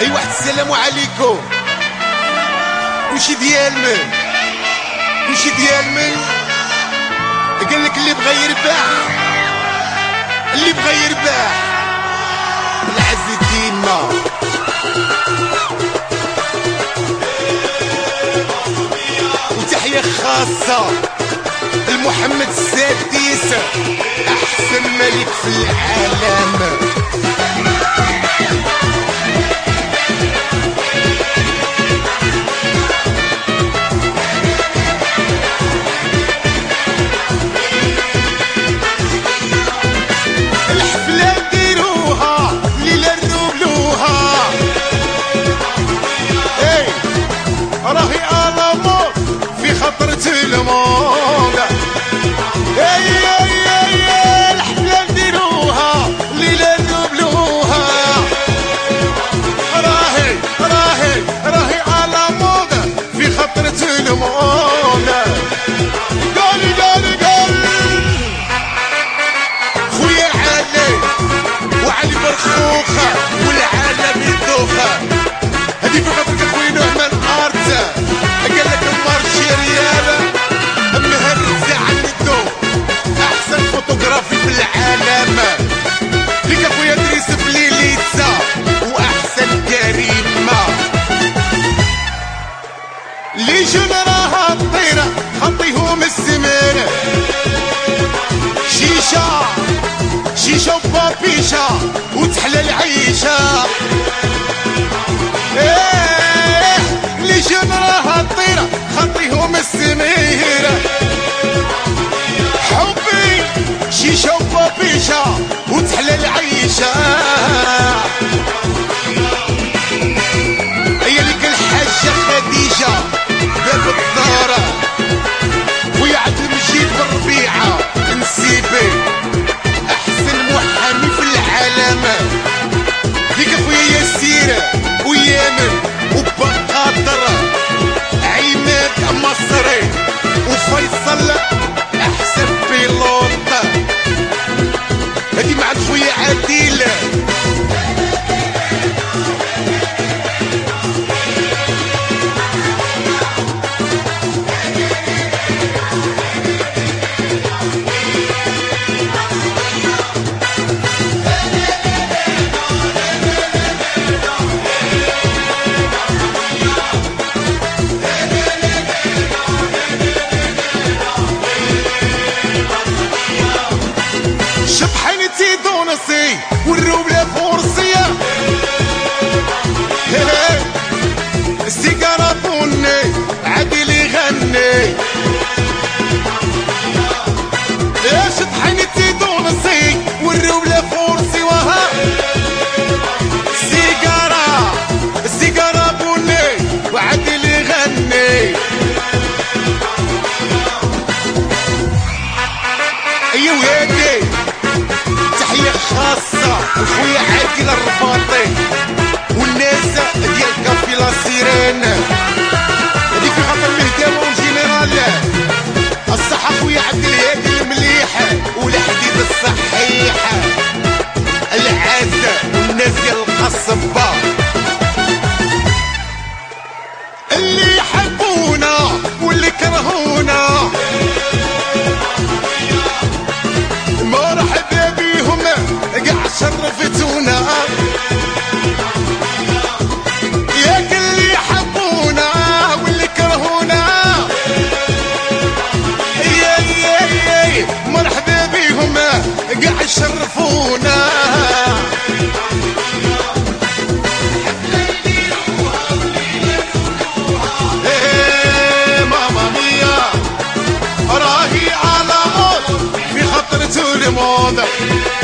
اي واحد السلام عليكم. وشي ديال من قال لك اللي بغى يربح العز ديما. وتحية خاصة لمحمد السادس احسن ملك في العالم. راهي ألمور في خطرة الموت. الحفلة نديروها ليلة نبلوها. راهي ألمور في خطرة الموت. قال خويا علي وعلي برخوخة والعالم يدوخة. هدي في خاطرك خويا نعمان ارتا. قال لك المارشي ريالة مهرزة عن الدو احسن فوتوغرافي في العالم. ليك اخويا دريس فليليتسا واحسن كريمة. لي جون راها الطيرة خطيهم السمير. شيشة وبابيشة وتحلى العيشة. لي جون راها الطيرة خطيهم السمير. حبي شيشة وبابيشة وتحلى العيشة. هي لك الحاجة خديجة باب الدارة ويا عبد المجيد بالربيعة نسيبي احسن محامي في العالم. ليك اخويا ياسير ويامن وبقادر عماد مصري وفيصل احسن بيلوط. هادي مع الخويا عادل. شبحينتي دونسي والروبلة فورسية. السيجارة بني عادل يغني. شبحينتي دونسي والروبلة فورسي وها. السيجارة بني وعادل يغني. ايوا ولادي تحية خاصة لخويا عادل الرباطي والناس ديال كافي لا سيرين. هادي في خاطر الهداوة والجنرال الصحة خويا عبد الهادي المليح والحديد الصحيح العز والناس ديال القصبة اللي يحبونا واللي يكرهونا. مرحبا بيهم قاع شرفتونا. ياك اللي يحبونا واللي يكرهونا. مرحبا بيهم قاع يشرفونا. ماما ميا راهي على موت في خطرة الموت.